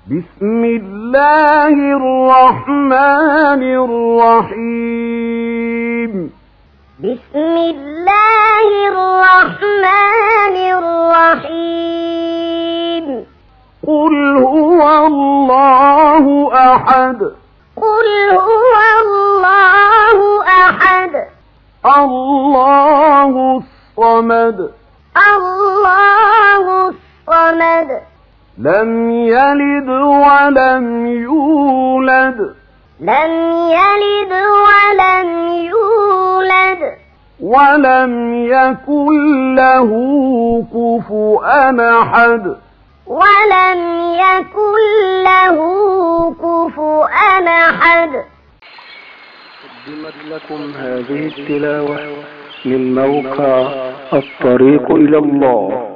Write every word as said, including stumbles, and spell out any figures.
بسم الله الرحمن الرحيم بسم الله الرحمن الرحيم قل هو الله أحد قل هو الله أحد الله الصمد الله الصمد لم يلد ولم يولد لم يلد ولم يولد ولم يكن له كفؤا أحد ولم يكن له كفؤا أحد. قدمت لكم هذه التلاوة من موقع الطريق إلى الله.